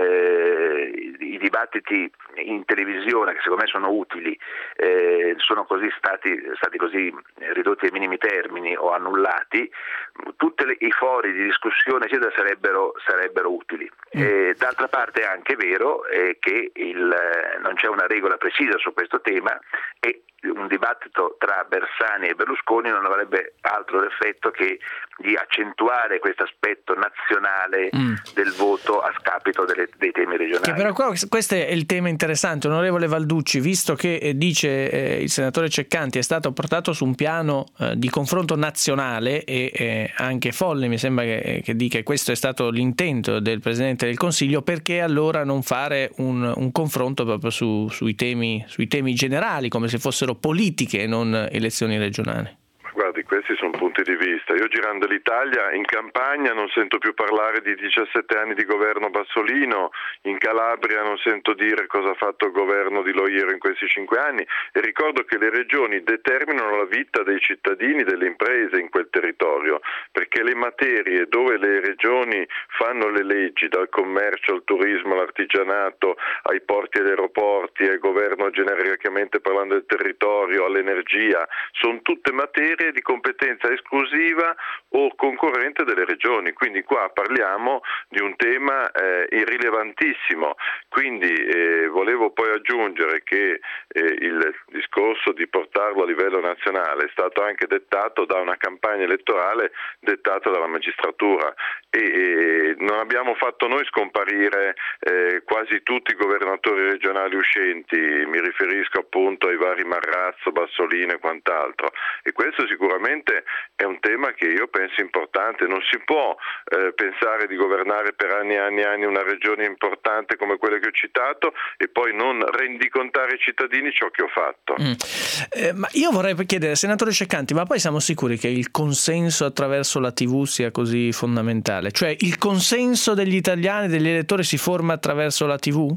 eh, i, i dibattiti in televisione, che secondo me sono utili, eh, sono così stati, stati così ridotti ai minimi termini o annullati, tutte forse i fori di discussione eccetera sarebbero, sarebbero utili. Mm. Eh, d'altra parte è anche vero eh, che il, eh, non c'è una regola precisa su questo tema e un dibattito tra Bersani e Berlusconi non avrebbe altro effetto che di accentuare questo aspetto nazionale mm. del voto a scapito delle, dei temi regionali. Che però qua, questo è il tema interessante, onorevole Valducci, visto che eh, dice eh, il senatore Ceccanti è stato portato su un piano eh, di confronto nazionale e eh, anche folle, mi sembra che, che dica che questo è stato l'intento del Presidente del Consiglio, perché allora non fare un, un confronto proprio su, sui temi, sui temi generali, come se fossero politiche e non elezioni regionali? Guardi, questi sono punti di vista. Io girando l'Italia, in campagna non sento più parlare di diciassette anni di governo Bassolino, in Calabria non sento dire cosa ha fatto il governo di Loiero in questi cinque anni e ricordo che le regioni determinano la vita dei cittadini, delle imprese in quel territorio, perché le materie dove le regioni fanno le leggi, dal commercio al turismo, all'artigianato, ai porti e agli aeroporti, al governo genericamente parlando del territorio, all'energia, sono tutte materie di competenza esclusiva o concorrente delle regioni, quindi qua parliamo di un tema eh, irrilevantissimo, quindi eh, volevo poi aggiungere che eh, il discorso di portarlo a livello nazionale è stato anche dettato da una campagna elettorale dettata dalla magistratura e, e non abbiamo fatto noi scomparire eh, quasi tutti i governatori regionali uscenti, mi riferisco appunto ai vari Marrazzo, Bassolino e quant'altro, e questo sicuramente è un tema che io penso importante. Non si può eh, pensare di governare per anni e anni e anni una regione importante come quella che ho citato e poi non rendicontare ai cittadini ciò che ho fatto. Mm. Eh, ma io vorrei chiedere, senatore Ceccanti, ma poi siamo sicuri che il consenso attraverso la tivù sia così fondamentale? Cioè il consenso degli italiani, degli elettori si forma attraverso la tivù?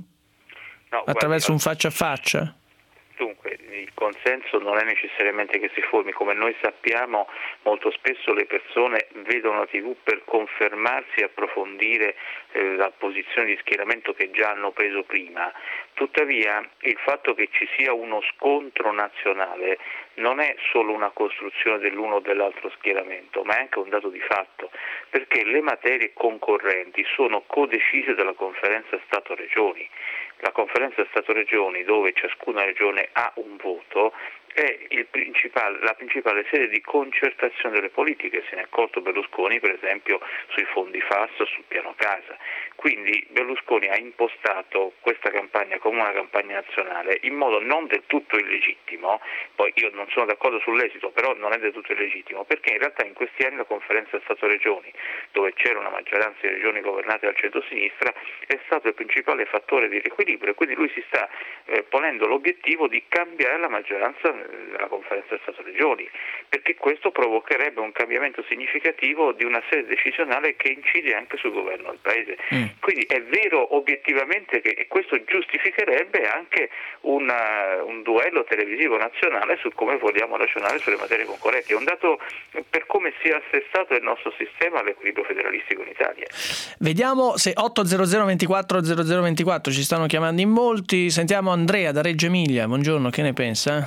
No, attraverso guardi, un faccia a faccia? Dunque, il consenso non è necessariamente che si formi, come noi sappiamo molto spesso le persone vedono la tivù per confermarsi e approfondire eh, la posizione di schieramento che già hanno preso prima. Tuttavia il fatto che ci sia uno scontro nazionale non è solo una costruzione dell'uno o dell'altro schieramento, ma è anche un dato di fatto, perché le materie concorrenti sono codecise dalla conferenza Stato-Regioni. La conferenza Stato-Regioni, dove ciascuna regione ha un voto, è il principale, la principale sede di concertazione delle politiche. Se ne è accorto Berlusconi, per esempio, sui fondi F A S, sul piano casa. Quindi Berlusconi ha impostato questa campagna come una campagna nazionale in modo non del tutto illegittimo, poi io non sono d'accordo sull'esito, però non è del tutto illegittimo, perché in realtà in questi anni la conferenza Stato-Regioni, dove c'era una maggioranza di regioni governate dal centro-sinistra, è stato il principale fattore di riequilibrio, e quindi lui si sta eh, ponendo l'obiettivo di cambiare la maggioranza nella conferenza Stato-Regioni, perché questo provocherebbe un cambiamento significativo di una sede decisionale che incide anche sul governo del paese. Mm. Quindi è vero obiettivamente che questo giustificherebbe anche una, un duello televisivo nazionale su come vogliamo ragionare sulle materie concorrenti. È un dato per come si è assestato il nostro sistema all'equilibrio federalistico in Italia. Vediamo se otto zero zero ventiquattro zero zero ventiquattro ci stanno chiamando in molti. Sentiamo Andrea da Reggio Emilia. Buongiorno, che ne pensa?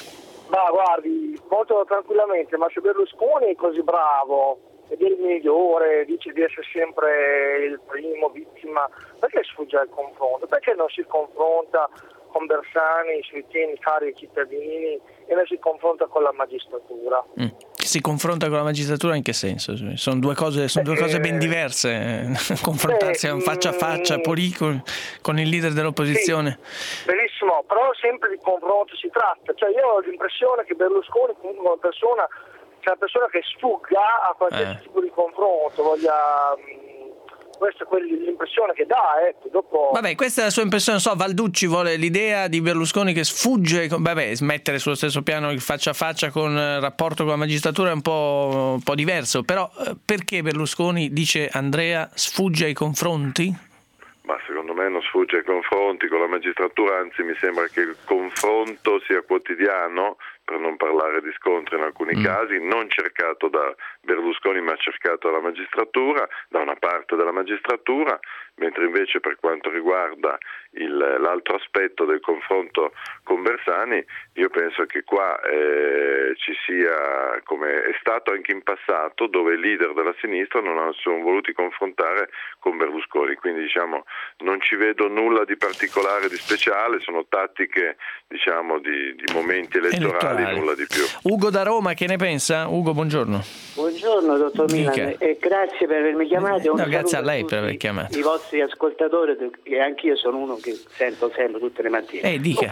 Ma guardi, molto tranquillamente, ma se Berlusconi è così bravo ed è il migliore, dice di essere sempre il primo vittima, perché sfugge al confronto? Perché non si confronta con Bersani sui temi cari ai cittadini e non si confronta con la magistratura? Mm. Si confronta con la magistratura in che senso? Sono due cose, sono due cose ben diverse. Confrontarsi beh, faccia a faccia mm, con, con il leader dell'opposizione. Sì, benissimo, però sempre di confronto si tratta. Cioè io ho l'impressione che Berlusconi comunque è una persona, cioè una persona che sfugga a qualsiasi eh. tipo di confronto, voglia... Questa è l'impressione che dà, ecco, dopo... Vabbè, questa è la sua impressione, non so, Valducci vuole l'idea di Berlusconi che sfugge, vabbè, mettere sullo stesso piano il faccia a faccia con il rapporto con la magistratura è un po', un po' diverso, però perché Berlusconi, dice Andrea, sfugge ai confronti? Ma secondo me non sfugge ai confronti con la magistratura, anzi mi sembra che il confronto sia quotidiano, per non parlare di scontri in alcuni mm. casi, non cercato da Berlusconi ma cercato dalla magistratura, da una parte della magistratura, mentre invece per quanto riguarda il, l'altro aspetto del confronto con Bersani, io penso che qua eh, ci sia, come è stato anche in passato, dove i leader della sinistra non si sono voluti confrontare con Berlusconi, quindi diciamo non ci vedo nulla di particolare, di speciale, sono tattiche diciamo di, di momenti elettorali, elettorali, nulla di più. Ugo da Roma, che ne pensa? Ugo, buongiorno. Buongiorno dottor Milan, e grazie per avermi chiamato. No, grazie a lei per aver chiamato. I vostri ascoltatori, e anch'io sono uno che sento sempre tutte le mattine. Eh, dica.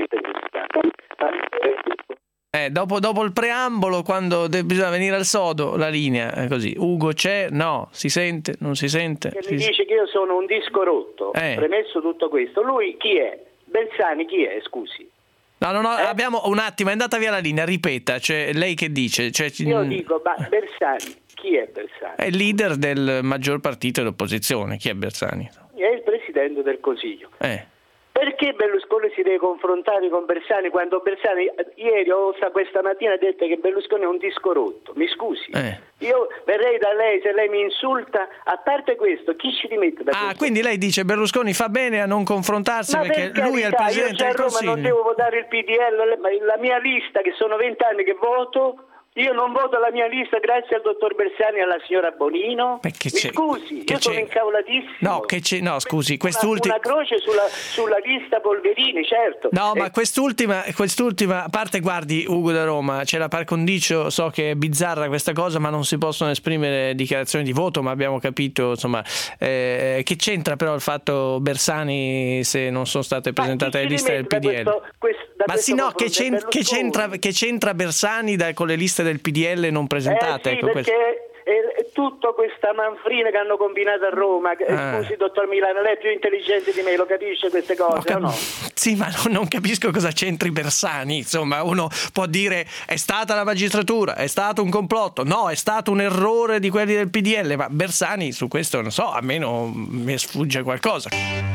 Eh, dopo, dopo il preambolo, quando de- bisogna venire al sodo, la linea è così. Ugo c'è? No. Si sente? Non si sente? Che si mi dice che io sono un disco rotto. Eh. Premesso tutto questo, lui chi è? Bersani chi è? Scusi. No, no, no, eh? abbiamo un attimo, è andata via la linea, ripeta, cioè lei che dice? Cioè, io dico, ma Bersani, chi è Bersani? È il leader del maggior partito dell'opposizione, chi è Bersani? È il Presidente del Consiglio. Eh. Perché Berlusconi si deve confrontare con Bersani quando Bersani ieri o questa mattina ha detto che Berlusconi è un disco rotto? Mi scusi, eh. io verrei da lei se lei mi insulta. A parte questo, chi ci rimette da Ah, questo? quindi lei dice Berlusconi fa bene a non confrontarsi Ma perché per lui è il carità, Presidente io del a Roma Consiglio. non devo votare il P D L, ma la mia lista, che sono vent'anni che voto. Io non voto la mia lista grazie al dottor Bersani e alla signora Bonino. Mi scusi, che io sono c'è? incavolatissimo. No, che c'è, no, scusi, quest'ultima una, una croce sulla, sulla lista Polverini, certo. No, eh. ma quest'ultima, quest'ultima a parte, guardi, Ugo da Roma, c'è la par condicio, so che è bizzarra questa cosa, ma non si possono esprimere dichiarazioni di voto, ma abbiamo capito, insomma, eh, che c'entra però il fatto Bersani se non sono state presentate le liste del P D L? Questo, questo, ma sì, no, che, c'en- che, c'entra, che c'entra Bersani da, con le liste del P D L non presentate? Eh sì, ecco, perché è, è tutta questa manfrina che hanno combinato a Roma. Ah. Scusi, dottor Milano, lei è più intelligente di me, lo capisce queste cose cap- o no? Sì, ma non, non capisco cosa c'entri Bersani. Insomma, uno può dire è stata la magistratura, è stato un complotto, no, è stato un errore di quelli del P D L, ma Bersani su questo non so, almeno mi sfugge qualcosa.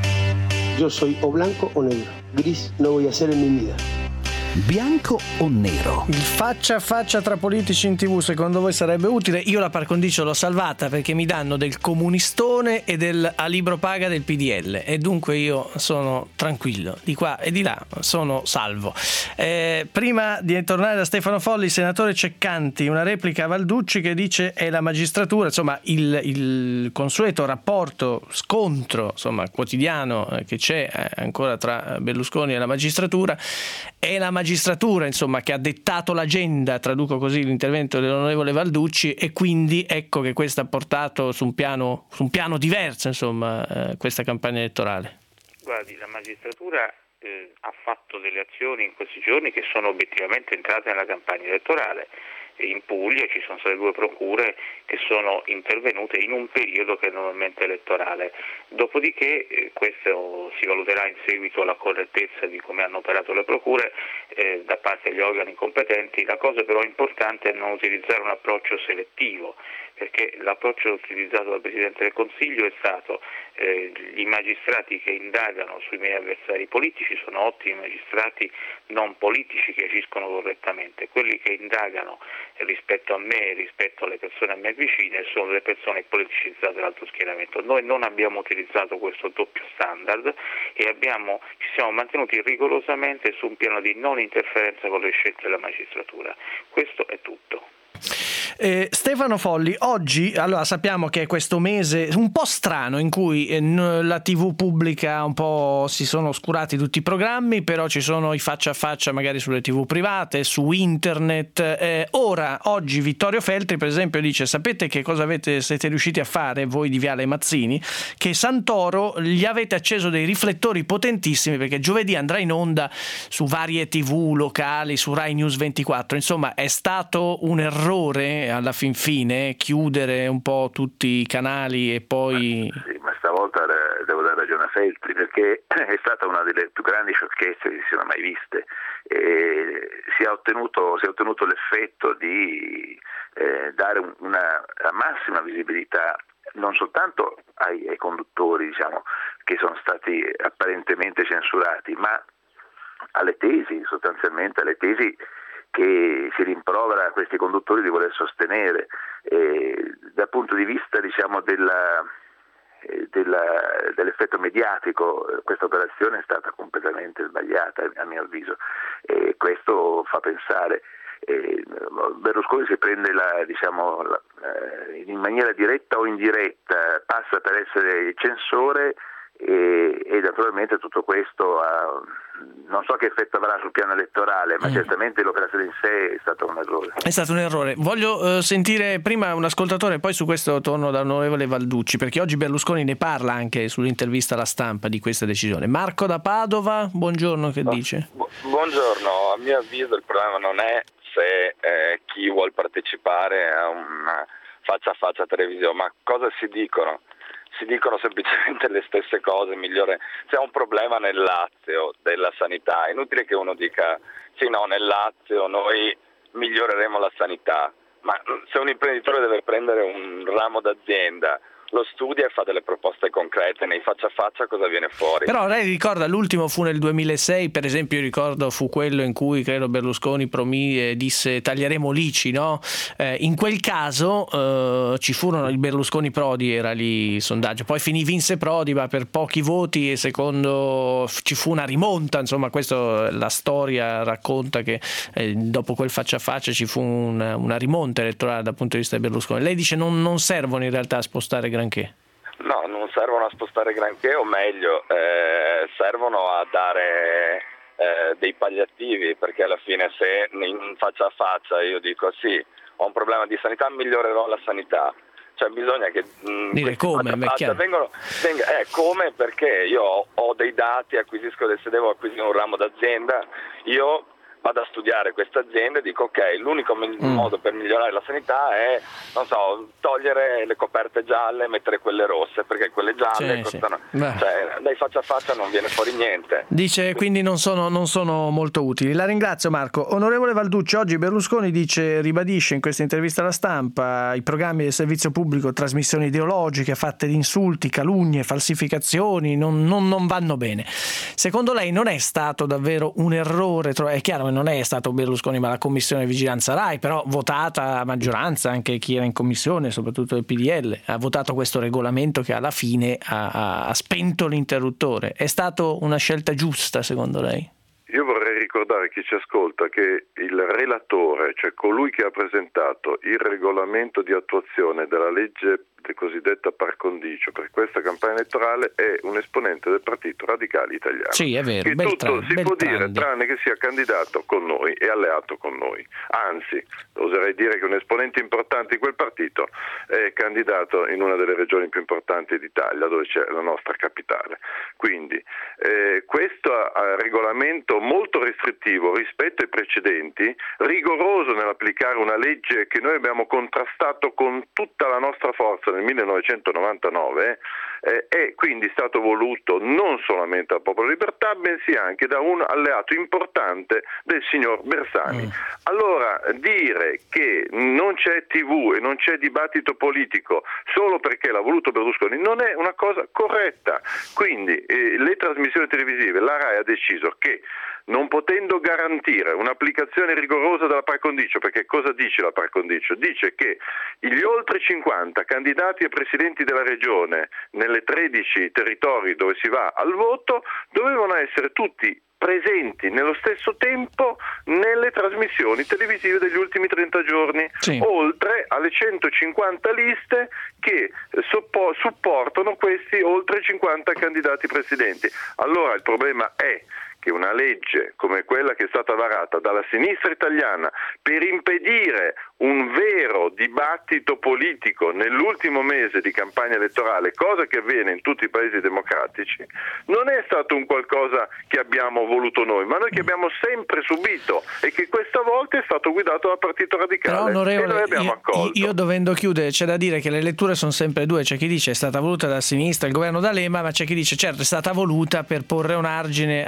Yo soy o blanco o negro. Gris no voy a hacer en mi vida. Bianco o nero? Il faccia a faccia tra politici in tv secondo voi sarebbe utile? Io la par condicio l'ho salvata perché mi danno del comunistone e del a libro paga del P D L e dunque io sono tranquillo, di qua e di là sono salvo. Eh, prima di tornare da Stefano Folli, senatore Ceccanti, una replica a Valducci che dice è la magistratura, insomma il, il consueto rapporto, scontro insomma quotidiano eh, che c'è eh, ancora tra Berlusconi e la magistratura, è la magistratura insomma che ha dettato l'agenda, traduco così l'intervento dell'onorevole Valducci, e quindi ecco che questo ha portato su un piano, su un piano diverso insomma eh, questa campagna elettorale. Guardi, la magistratura eh, ha fatto delle azioni in questi giorni che sono obiettivamente entrate nella campagna elettorale. In Puglia ci sono state due procure che sono intervenute in un periodo che è normalmente elettorale. Dopodiché eh, questo si valuterà in seguito la correttezza di come hanno operato le procure eh, da parte degli organi competenti. La cosa però importante è non utilizzare un approccio selettivo, perché l'approccio utilizzato dal Presidente del Consiglio è stato eh, i magistrati che indagano sui miei avversari politici sono ottimi magistrati non politici che agiscono correttamente, quelli che indagano rispetto a me, rispetto alle persone a me vicine, sono delle persone politicizzate dall'altro schieramento. Noi non abbiamo utilizzato questo doppio standard e abbiamo, ci siamo mantenuti rigorosamente su un piano di non interferenza con le scelte della magistratura. Questo è tutto. Eh, Stefano Folli, oggi allora sappiamo che è questo mese un po' strano in cui eh, la tivù pubblica un po' si sono oscurati tutti i programmi, però ci sono i faccia a faccia magari sulle tivù private, su internet. Eh, ora, oggi Vittorio Feltri per esempio dice: sapete che cosa avete, siete riusciti a fare voi di Viale Mazzini? Che Santoro gli avete acceso dei riflettori potentissimi perché giovedì andrà in onda su varie tivù locali, su Rai News ventiquattro. Insomma, è stato un errore alla fin fine chiudere un po' tutti i canali e poi... Ma, sì, ma stavolta devo dare ragione a Feltri perché è stata una delle più grandi sciocchezze che si siano mai viste. E si è ottenuto, si è ottenuto l'effetto di eh, dare una la massima visibilità non soltanto ai, ai conduttori, diciamo, che sono stati apparentemente censurati, ma alle tesi, sostanzialmente alle tesi che si rimprovera a questi conduttori di voler sostenere. Eh, dal punto di vista, diciamo, della, eh, della, dell'effetto mediatico, eh, questa operazione è stata completamente sbagliata, a mio avviso, e questo fa pensare. Eh, Berlusconi si prende la, diciamo, la, eh, in maniera diretta o indiretta, passa per essere il censore e, e naturalmente tutto questo ha, non so che effetto avrà sul piano elettorale, ma mm. certamente l'operazione in sé è stato un errore. È stato un errore. Voglio eh, sentire prima un ascoltatore, poi su questo torno dall'onorevole Valducci, perché oggi Berlusconi ne parla anche sull'intervista alla Stampa di questa decisione. Marco da Padova, buongiorno, che no, dice? Bu- buongiorno, a mio avviso il problema non è se eh, chi vuol partecipare a una faccia a faccia televisione, ma cosa si dicono? Si dicono semplicemente le stesse cose, migliore. C'è un problema nel Lazio della sanità, è inutile che uno dica sì no, nel Lazio noi miglioreremo la sanità, ma se un imprenditore deve prendere un ramo d'azienda, lo studia e fa delle proposte concrete, nei faccia a faccia cosa viene fuori. Però lei ricorda, l'ultimo fu nel duemilasei, per esempio, io ricordo fu quello in cui credo Berlusconi promì e disse taglieremo l'I C I, no? Eh, in quel caso eh, ci furono il Berlusconi Prodi, era lì il sondaggio, poi finì vinse Prodi ma per pochi voti e secondo ci fu una rimonta, insomma questo la storia racconta che eh, dopo quel faccia a faccia ci fu una, una rimonta elettorale dal punto di vista di Berlusconi. Lei dice non, non servono in realtà a spostare granché. No, non servono a spostare granché, o meglio, eh, servono a dare eh, dei palliativi, perché alla fine se in faccia a faccia io dico sì, ho un problema di sanità, migliorerò la sanità. Cioè bisogna che mh, dire come, faccia vengono, venga, eh, come perché io ho, ho dei dati, acquisisco se devo acquisire un ramo d'azienda, io vado a studiare questa azienda e dico ok, l'unico mm. modo per migliorare la sanità è, non so, togliere le coperte gialle e mettere quelle rosse, perché quelle gialle sì, costano, sì. Cioè dai faccia a faccia non viene fuori niente. Dice quindi non sono, non sono molto utili. La ringrazio Marco. Onorevole Valducci, oggi Berlusconi dice, ribadisce in questa intervista alla Stampa i programmi del servizio pubblico, trasmissioni ideologiche fatte di insulti, calunnie, falsificazioni non, non, non vanno bene. Secondo lei non è stato davvero un errore? È chiaro, non è stato Berlusconi ma la commissione vigilanza Rai, però votata a maggioranza anche chi era in commissione, soprattutto il P D L, ha votato questo regolamento che alla fine ha, ha spento l'interruttore. È stato una scelta giusta secondo lei? Io vorrei ricordare a chi ci ascolta che il relatore, cioè colui che ha presentato il regolamento di attuazione della legge cosiddetta par condicio per questa campagna elettorale, è un esponente del Partito Radicale Italiano. Sì, è vero. Che Beltrandi, tutto si Beltrandi. può dire tranne che sia candidato con noi e alleato con noi. Anzi, oserei dire che un esponente importante di quel partito è candidato in una delle regioni più importanti d'Italia, dove c'è la nostra capitale. Quindi eh, questo eh, regolamento molto restrittivo rispetto ai precedenti, rigoroso nell'applicare una legge che noi abbiamo contrastato con tutta la nostra forza nel millenovecentonovantanove, eh, è quindi stato voluto non solamente dal Popolo della Libertà, bensì anche da un alleato importante del signor Bersani. Mm. Allora, dire che non c'è tivù e non c'è dibattito politico solo perché l'ha voluto Berlusconi non è una cosa corretta. Quindi eh, le trasmissioni televisive, la Rai ha deciso che non potendo garantire un'applicazione rigorosa della par condicio, perché cosa dice la par condicio? Dice che gli oltre cinquanta candidati a presidenti della regione nelle tredici territori dove si va al voto dovevano essere tutti presenti nello stesso tempo nelle trasmissioni televisive degli ultimi trenta giorni, sì. oltre alle centocinquanta liste che soppo- supportano questi oltre cinquanta candidati presidenti. Allora il problema è che una legge come quella che è stata varata dalla sinistra italiana per impedire un vero dibattito politico nell'ultimo mese di campagna elettorale, cosa che avviene in tutti i paesi democratici, non è stato un qualcosa che abbiamo voluto noi, ma noi che abbiamo sempre subito e che questa volta è stato guidato dal Partito Radicale. Però, e noi abbiamo io, accolto. Io dovendo chiudere, c'è da dire che le letture sono sempre due, c'è chi dice è stata voluta da sinistra, il governo D'Alema, ma c'è chi dice certo è stata voluta per porre un argine alla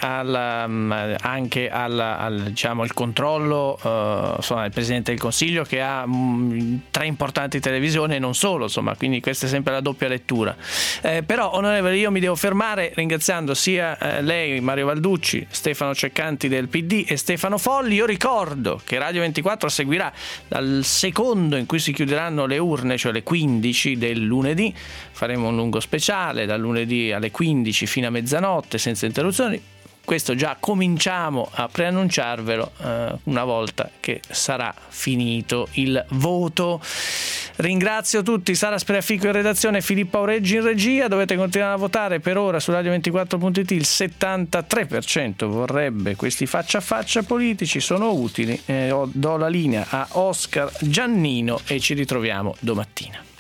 um, anche al, al diciamo, il controllo uh, insomma, del Presidente del Consiglio, che ha um, tre importanti televisioni e non solo, insomma, quindi questa è sempre la doppia lettura. Eh, però, onorevole, io mi devo fermare ringraziando sia eh, lei, Mario Balducci, Stefano Ceccanti del P D e Stefano Folli. Io ricordo che Radio ventiquattro seguirà dal secondo in cui si chiuderanno le urne, cioè le quindici del lunedì. Faremo un lungo speciale dal lunedì alle quindici fino a mezzanotte senza interruzioni. Questo già cominciamo a preannunciarvelo eh, una volta che sarà finito il voto. Ringrazio tutti, Sara Spreafico in redazione, Filippo Aureggi in regia. Dovete continuare a votare. Per ora su radio ventiquattro punto it il settantatré per cento vorrebbe questi faccia a faccia politici, sono utili. Eh, do la linea a Oscar Giannino e ci ritroviamo domattina.